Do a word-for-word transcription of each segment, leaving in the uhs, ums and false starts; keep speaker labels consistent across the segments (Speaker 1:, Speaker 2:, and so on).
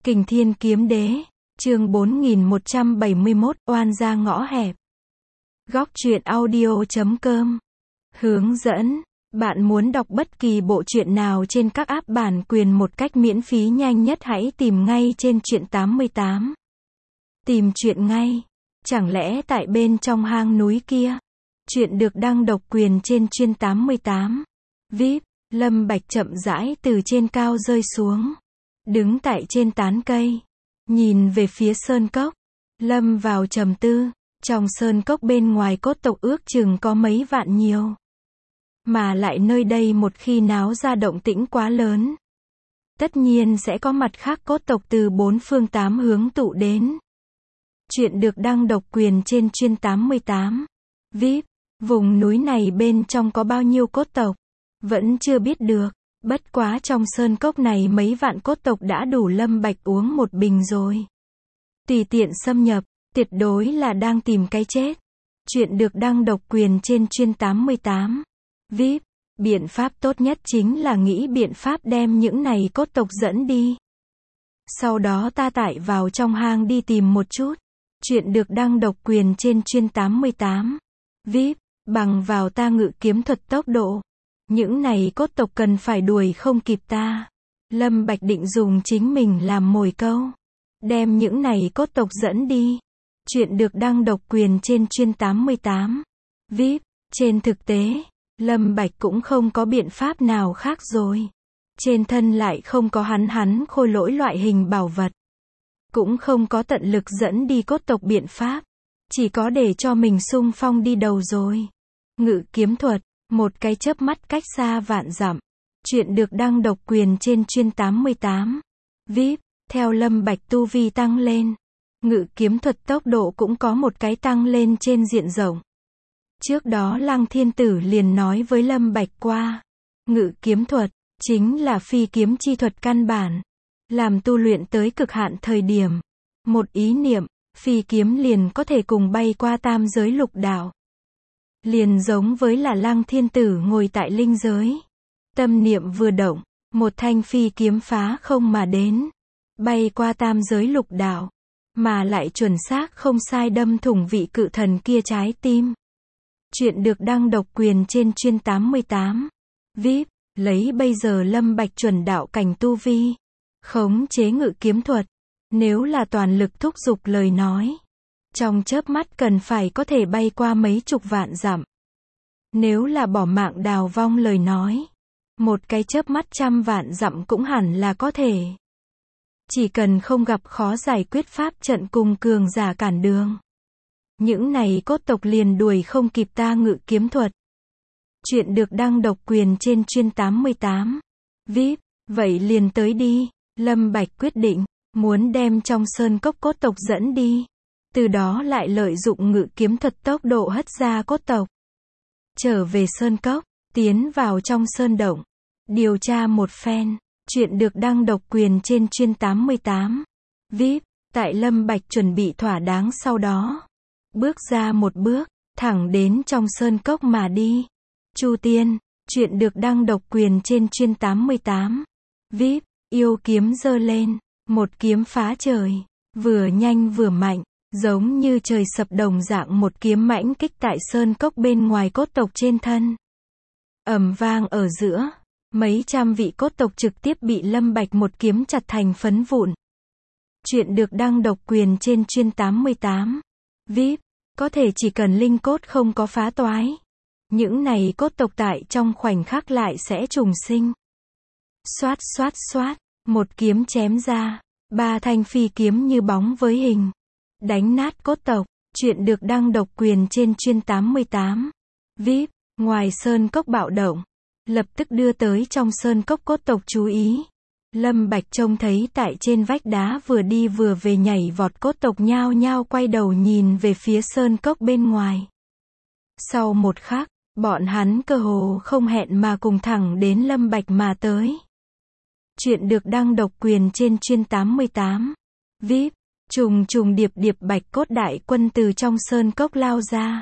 Speaker 1: Kình Thiên Kiếm Đế, chương bốn nghìn một trăm bảy mươi mốt, oan gia ngõ hẹp. Góc truyện audio chấm com. Hướng dẫn, bạn muốn đọc bất kỳ bộ truyện nào trên các app bản quyền một cách miễn phí nhanh nhất hãy tìm ngay trên truyện tám mươi tám. Tìm truyện ngay. Chẳng lẽ tại bên trong hang núi kia? Truyện được đăng độc quyền trên truyện tám mươi tám. vê i pê, Lâm Bạch chậm rãi từ trên cao rơi xuống. Đứng tại trên tán cây. Nhìn về phía sơn cốc. Lâm vào trầm tư. Trong sơn cốc bên ngoài cốt tộc ước chừng có mấy vạn nhiều. Mà lại nơi đây một khi náo ra động tĩnh quá lớn. Tất nhiên sẽ có mặt khác cốt tộc từ bốn phương tám hướng tụ đến. Chuyện được đăng độc quyền trên truyện tám mươi tám. vê i pê, vùng núi này bên trong có bao nhiêu cốt tộc? Vẫn chưa biết được. Bất quá trong sơn cốc này mấy vạn cốt tộc đã đủ Lâm Bạch uống một bình rồi. Tùy tiện xâm nhập, tuyệt đối là đang tìm cái chết. Chuyện được đăng độc quyền trên truyện tám mươi tám. vê i pê, biện pháp tốt nhất chính là nghĩ biện pháp đem những này cốt tộc dẫn đi. Sau đó ta tải vào trong hang đi tìm một chút. Chuyện được đăng độc quyền trên truyện tám mươi tám. vê i pê, bằng vào ta ngự kiếm thuật tốc độ. Những này cốt tộc cần phải đuổi không kịp ta. Lâm Bạch định dùng chính mình làm mồi câu. Đem những này cốt tộc dẫn đi. Chuyện được đăng độc quyền trên truyện tám mươi tám. vê i pê, trên thực tế, Lâm Bạch cũng không có biện pháp nào khác rồi. Trên thân lại không có hắn hắn khôi lỗi loại hình bảo vật. Cũng không có tận lực dẫn đi cốt tộc biện pháp. Chỉ có để cho mình xung phong đi đầu rồi. Ngự kiếm thuật. Một cái chớp mắt cách xa vạn dặm. Chuyện được đăng độc quyền trên truyện tám mươi tám. vê i pê, theo Lâm Bạch tu vi tăng lên. Ngự kiếm thuật tốc độ cũng có một cái tăng lên trên diện rộng. Trước đó Lăng Thiên Tử liền nói với Lâm Bạch qua. Ngự kiếm thuật, chính là phi kiếm chi thuật căn bản. Làm tu luyện tới cực hạn thời điểm. Một ý niệm, phi kiếm liền có thể cùng bay qua tam giới lục đạo. Liền giống với là Lăng Thiên Tử ngồi tại linh giới. Tâm niệm vừa động, một thanh phi kiếm phá không mà đến. Bay qua tam giới lục đạo. Mà lại chuẩn xác không sai đâm thủng vị cự thần kia trái tim. Chuyện được đăng độc quyền trên truyện tám mươi tám. vê i pê, lấy bây giờ Lâm Bạch chuẩn đạo cảnh tu vi. Khống chế ngự kiếm thuật. Nếu là toàn lực thúc giục lời nói. Trong chớp mắt cần phải có thể bay qua mấy chục vạn dặm. Nếu là bỏ mạng đào vong lời nói. Một cái chớp mắt trăm vạn dặm cũng hẳn là có thể. Chỉ cần không gặp khó giải quyết pháp trận cùng cường giả cản đường. Những này cốt tộc liền đuổi không kịp ta ngự kiếm thuật. Chuyện được đăng độc quyền trên truyện tám mươi tám. vê i pê, vậy liền tới đi. Lâm Bạch quyết định, muốn đem trong sơn cốc cốt tộc dẫn đi. Từ đó lại lợi dụng ngự kiếm thuật tốc độ hất ra cốt tộc. Trở về sơn cốc, tiến vào trong sơn động. Điều tra một phen. Chuyện được đăng độc quyền trên truyện tám mươi tám. vê i pê, tại Lâm Bạch chuẩn bị thỏa đáng sau đó. Bước ra một bước, thẳng đến trong sơn cốc mà đi. Chu Tiên, chuyện được đăng độc quyền trên truyện tám mươi tám. vê i pê, yêu kiếm giơ lên. Một kiếm phá trời. Vừa nhanh vừa mạnh. Giống như trời sập đồng dạng một kiếm mãnh kích tại sơn cốc bên ngoài cốt tộc trên thân. Ầm vang ở giữa. Mấy trăm vị cốt tộc trực tiếp bị Lâm Bạch một kiếm chặt thành phấn vụn. Chuyện được đăng độc quyền trên truyện tám mươi tám. vê i pê, có thể chỉ cần linh cốt không có phá toái. Những này cốt tộc tại trong khoảnh khắc lại sẽ trùng sinh. Xoát xoát xoát, một kiếm chém ra. Ba thanh phi kiếm như bóng với hình. Đánh nát cốt tộc. Chuyện được đăng độc quyền trên truyện tám mươi tám. vê i pê, ngoài sơn cốc bạo động. Lập tức đưa tới trong sơn cốc cốt tộc chú ý. Lâm Bạch trông thấy tại trên vách đá vừa đi vừa về nhảy vọt cốt tộc nhao nhao quay đầu nhìn về phía sơn cốc bên ngoài. Sau một khắc, bọn hắn cơ hồ không hẹn mà cùng thẳng đến Lâm Bạch mà tới. Chuyện được đăng độc quyền trên truyện tám mươi tám. vê i pê, trùng trùng điệp điệp bạch cốt đại quân từ trong sơn cốc lao ra.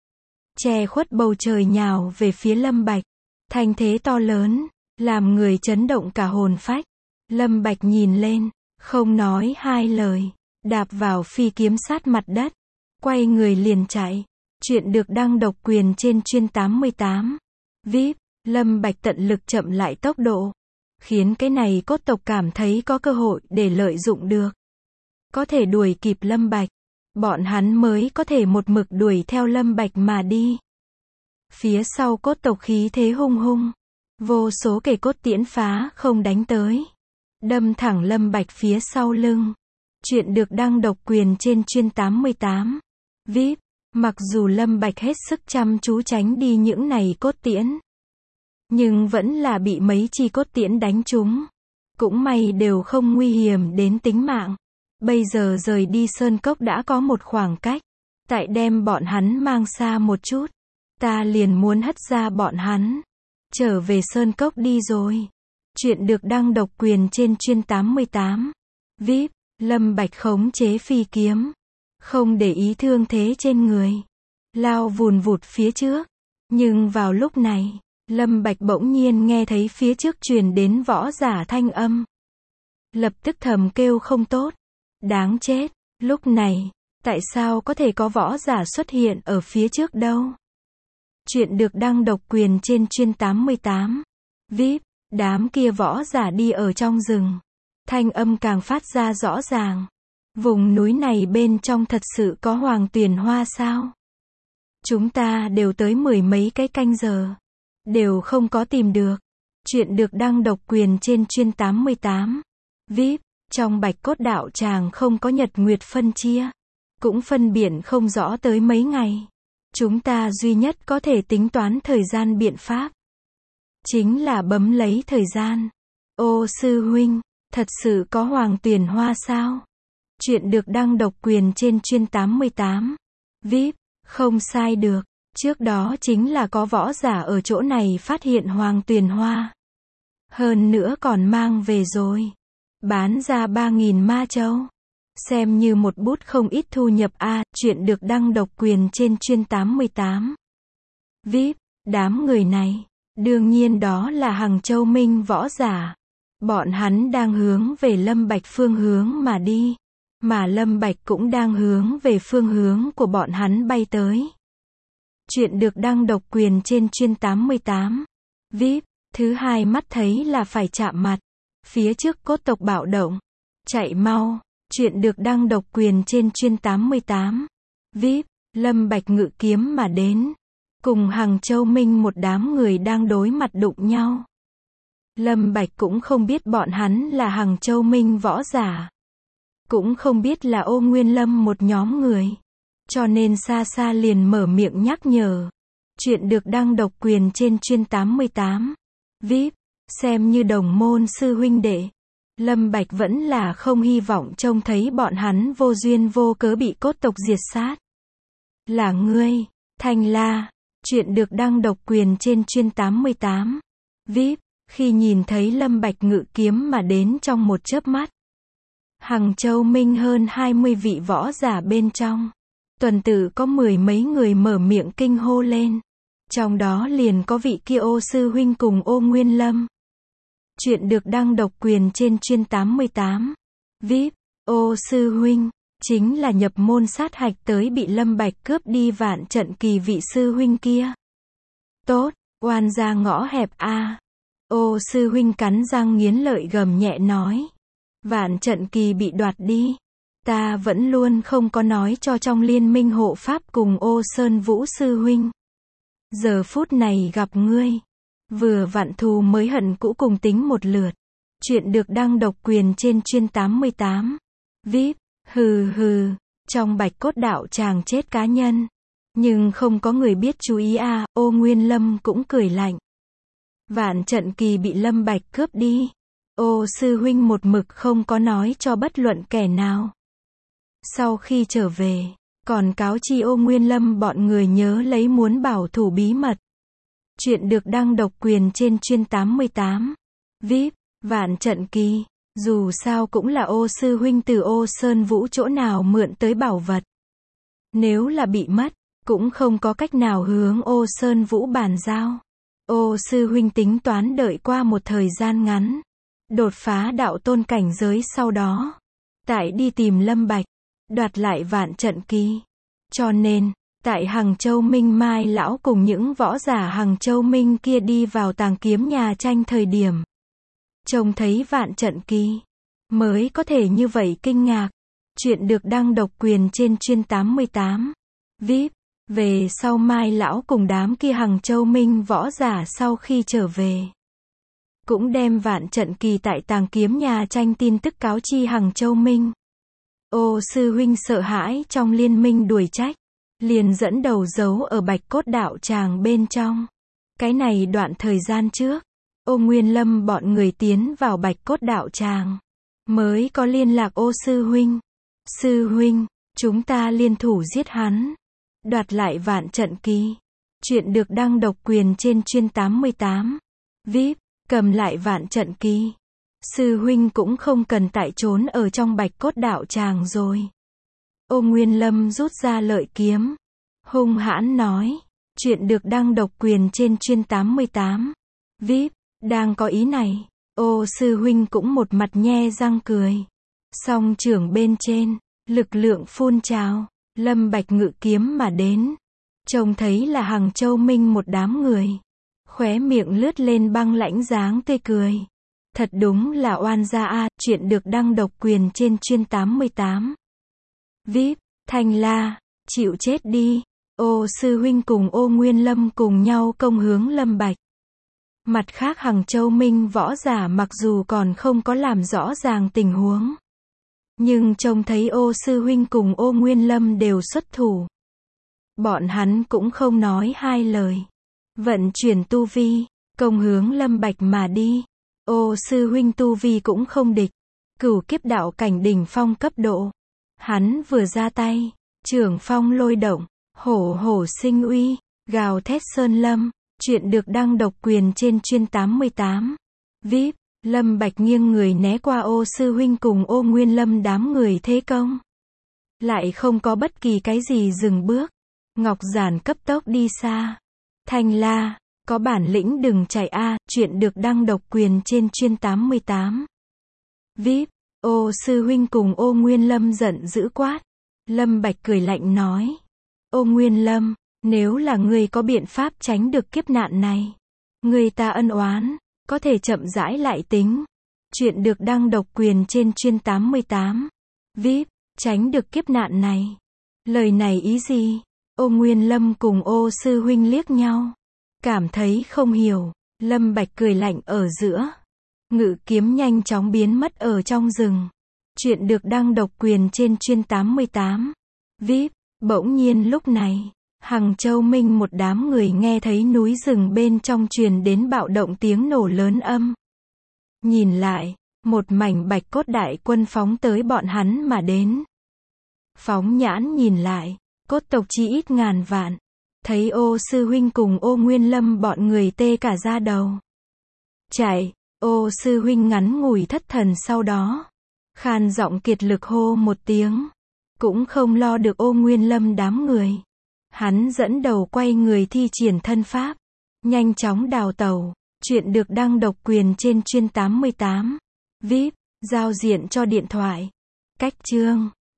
Speaker 1: Che khuất bầu trời nhào về phía Lâm Bạch. Thanh thế to lớn, làm người chấn động cả hồn phách. Lâm Bạch nhìn lên, Không nói hai lời, đạp vào phi kiếm sát mặt đất, quay người liền chạy. Chuyện được đăng độc quyền trên chuyên tám mươi tám. vê i pê, Lâm Bạch tận lực chậm lại tốc độ, khiến cái này cốt tộc cảm thấy có cơ hội để lợi dụng được. Có thể đuổi kịp Lâm Bạch, bọn hắn mới có thể một mực đuổi theo Lâm Bạch mà đi. Phía sau cốt tộc khí thế hung hung, vô số kẻ cốt tiễn phá không đánh tới, đâm thẳng Lâm Bạch phía sau lưng. Chuyện được đăng độc quyền trên chuyên tám mươi tám. vê i pê, mặc dù Lâm Bạch hết sức chăm chú tránh đi những này cốt tiễn, nhưng vẫn là bị mấy chi cốt tiễn đánh trúng. Cũng may đều không nguy hiểm đến tính mạng. Bây giờ rời đi sơn cốc đã có một khoảng cách, tại đem bọn hắn mang xa một chút, ta liền muốn hất ra bọn hắn, trở về sơn cốc đi rồi. Chuyện được đăng độc quyền trên chuyên tám mươi tám. vê i pê, Lâm Bạch khống chế phi kiếm, không để ý thương thế trên người, lao vùn vụt phía trước. Nhưng vào lúc này, Lâm Bạch bỗng nhiên nghe thấy phía trước truyền đến võ giả thanh âm. Lập tức thầm kêu không tốt. Đáng chết, lúc này, tại sao có thể có võ giả xuất hiện ở phía trước đâu? Chuyện được đăng độc quyền trên chuyên tám mươi tám. vê i pê, đám kia võ giả đi ở trong rừng. Thanh âm càng phát ra rõ ràng. Vùng núi này bên trong thật sự có hoàng tuyền hoa sao? Chúng ta đều tới mười mấy cái canh giờ, đều không có tìm được. Chuyện được đăng độc quyền trên chuyên tám mươi tám. vê i pê, trong bạch cốt đạo tràng không có nhật nguyệt phân chia, cũng phân biệt không rõ tới mấy ngày. Chúng ta duy nhất có thể tính toán thời gian biện pháp, chính là bấm lấy thời gian. Ô sư huynh, thật sự có hoàng tuyền hoa sao? Chuyện được đăng độc quyền trên chuyên tám mươi tám. vê i pê, không sai được. Trước đó chính là có võ giả ở chỗ này phát hiện hoàng tuyền hoa. Hơn nữa còn mang về rồi. Bán ra ba nghìn ma châu. Xem như một bút không ít thu nhập a. À, chuyện được đăng độc quyền trên chuyên tám mươi tám. vê i pê, đám người này, đương nhiên đó là Hằng Châu Minh võ giả. Bọn hắn đang hướng về Lâm Bạch phương hướng mà đi. Mà Lâm Bạch cũng đang hướng về phương hướng của bọn hắn bay tới. Chuyện được đăng độc quyền trên chuyên tám mươi tám. vê i pê, thứ hai mắt thấy là phải chạm mặt. Phía trước cốt tộc bạo động. Chạy mau. Chuyện được đăng độc quyền trên chuyên tám mươi tám. vê i pê, Lâm Bạch ngự kiếm mà đến. Cùng Hằng Châu Minh một đám người đang đối mặt đụng nhau. Lâm Bạch cũng không biết bọn hắn là Hằng Châu Minh võ giả. Cũng không biết là Ô Nguyên Lâm một nhóm người. Cho nên xa xa liền mở miệng nhắc nhở. Chuyện được đăng độc quyền trên chuyên tám mươi tám. vê i pê, xem như đồng môn sư huynh đệ. Lâm Bạch vẫn là không hy vọng trông thấy bọn hắn vô duyên vô cớ bị cốt tộc diệt sát. Là ngươi, Thanh La. Chuyện được đăng độc quyền trên chuyên tám mươi tám. vê i pê, khi nhìn thấy Lâm Bạch ngự kiếm mà đến trong một chớp mắt. Hằng Châu Minh hơn hai mươi vị võ giả bên trong. Tuần tự có mười mấy người mở miệng kinh hô lên. Trong đó liền có vị kia Ô sư huynh cùng Ô Nguyên Lâm. Chuyện được đăng độc quyền trên chuyên tám mươi tám. vê i pê, Ô sư huynh, chính là nhập môn sát hạch tới bị Lâm Bạch cướp đi Vạn Trận Kỳ vị sư huynh kia. Tốt, oan gia ngõ hẹp a. À. Ô sư huynh cắn răng nghiến lợi gầm nhẹ nói. Vạn Trận Kỳ bị đoạt đi. Ta vẫn luôn không có nói cho trong liên minh hộ pháp cùng Ô Sơn Vũ sư huynh. Giờ phút này gặp ngươi. Vừa vặn thù mới hận cũ cùng tính một lượt. Chuyện được đăng độc quyền trên chuyên tám mươi tám. vê i pê, hừ hừ, trong bạch cốt đạo tràng chết cá nhân. Nhưng không có người biết chú ý a. À, Ô Nguyên Lâm cũng cười lạnh. Vạn Trận Kỳ bị Lâm Bạch cướp đi. Ô sư huynh một mực không có nói cho bất luận kẻ nào. Sau khi trở về, còn cáo chi Ô Nguyên Lâm bọn người nhớ lấy muốn bảo thủ bí mật. Chuyện được đăng độc quyền trên chuyên tám mươi tám. vê i pê, Vạn Trận Kỳ, dù sao cũng là Ô sư huynh từ Ô Sơn Vũ chỗ nào mượn tới bảo vật. Nếu là bị mất, cũng không có cách nào hướng Ô Sơn Vũ bàn giao. Ô sư huynh tính toán đợi qua một thời gian ngắn, đột phá đạo tôn cảnh giới sau đó, tại đi tìm Lâm Bạch, đoạt lại vạn trận kỳ. Cho nên, tại Hằng Châu Minh Mai lão cùng những võ giả Hằng Châu Minh kia đi vào tàng kiếm nhà tranh thời điểm, trông thấy vạn trận kỳ, mới có thể như vậy kinh ngạc. Chuyện được đăng độc quyền trên chuyên tám mươi tám. vê i pê. Về sau Mai lão cùng đám kia Hằng Châu Minh võ giả sau khi trở về, cũng đem vạn trận kỳ tại tàng kiếm nhà tranh tin tức cáo chi Hằng Châu Minh. Ô sư huynh sợ hãi trong liên minh đuổi trách, liền dẫn đầu giấu ở Bạch Cốt đạo tràng bên trong. Cái này đoạn thời gian trước, Ô Nguyên Lâm bọn người tiến vào Bạch Cốt đạo tràng, mới có liên lạc ô sư huynh. Sư huynh, chúng ta liên thủ giết hắn, đoạt lại vạn trận kỳ. Chuyện được đăng độc quyền trên chuyên tám mươi tám. vê i pê, cầm lại vạn trận kỳ. Sư huynh cũng không cần tại trốn ở trong Bạch Cốt đạo tràng rồi. Ô Nguyên Lâm rút ra lợi kiếm, hung hãn nói. Chuyện được đăng độc quyền trên chuyên tám mươi tám. vê i pê, đang có ý này. Ô sư huynh cũng một mặt nhe răng cười. Song trưởng bên trên, lực lượng phun trào, Lâm Bạch ngự kiếm mà đến. Trông thấy là Hằng Châu Minh một đám người, khóe miệng lướt lên băng lãnh dáng tươi cười. Thật đúng là oan gia a. Chuyện được đăng độc quyền trên chuyên tám mươi tám. vê i pê, Thanh La, chịu chết đi. Ô sư huynh cùng Ô Nguyên Lâm cùng nhau công hướng Lâm Bạch. Mặt khác Hằng Châu Minh võ giả mặc dù còn không có làm rõ ràng tình huống, nhưng trông thấy Ô sư huynh cùng Ô Nguyên Lâm đều xuất thủ, bọn hắn cũng không nói hai lời, vận chuyển tu vi, công hướng Lâm Bạch mà đi. Ô sư huynh tu vi cũng không địch, cửu kiếp đạo cảnh đỉnh phong cấp độ. Hắn vừa ra tay, trưởng phong lôi động, hổ hổ sinh uy, gào thét sơn lâm. Chuyện được đăng độc quyền trên chuyên tám mươi tám. vê i pê, Lâm Bạch nghiêng người né qua Ô sư huynh cùng Ô Nguyên Lâm đám người thế công, lại không có bất kỳ cái gì dừng bước. Ngọc Giản cấp tốc đi xa. Thanh La, có bản lĩnh đừng chạy a. Chuyện được đăng độc quyền trên chuyên tám mươi tám. vê i pê, Ô sư huynh cùng Ô Nguyên Lâm giận dữ quát. Lâm Bạch cười lạnh nói. Ô Nguyên Lâm, nếu là ngươi có biện pháp tránh được kiếp nạn này, ngươi ta ân oán, có thể chậm rãi lại tính. Chuyện được đăng độc quyền trên chuyên tám mươi tám. vê i pê, tránh được kiếp nạn này. Lời này ý gì? Ô Nguyên Lâm cùng Ô sư huynh liếc nhau, cảm thấy không hiểu. Lâm Bạch cười lạnh ở giữa, ngự kiếm nhanh chóng biến mất ở trong rừng. Chuyện được đăng độc quyền trên chuyên tám mươi tám. vê i pê, bỗng nhiên lúc này, Hằng Châu Minh một đám người nghe thấy núi rừng bên trong truyền đến bạo động tiếng nổ lớn âm. Nhìn lại, một mảnh Bạch Cốt đại quân phóng tới bọn hắn mà đến. Phóng nhãn nhìn lại, cốt tộc chi ít ngàn vạn. Thấy Ô sư huynh cùng Ô Nguyên Lâm bọn người tê cả da đầu. Chạy. Ô sư huynh ngắn ngủi thất thần, sau đó khan giọng kiệt lực hô một tiếng, cũng không lo được Ô Nguyên Lâm đám người. Hắn dẫn đầu quay người thi triển thân pháp, nhanh chóng đào tẩu. Chuyện được đăng độc quyền trên chuyên tám mươi tám. vê i pê, giao diện cho điện thoại. Cách chương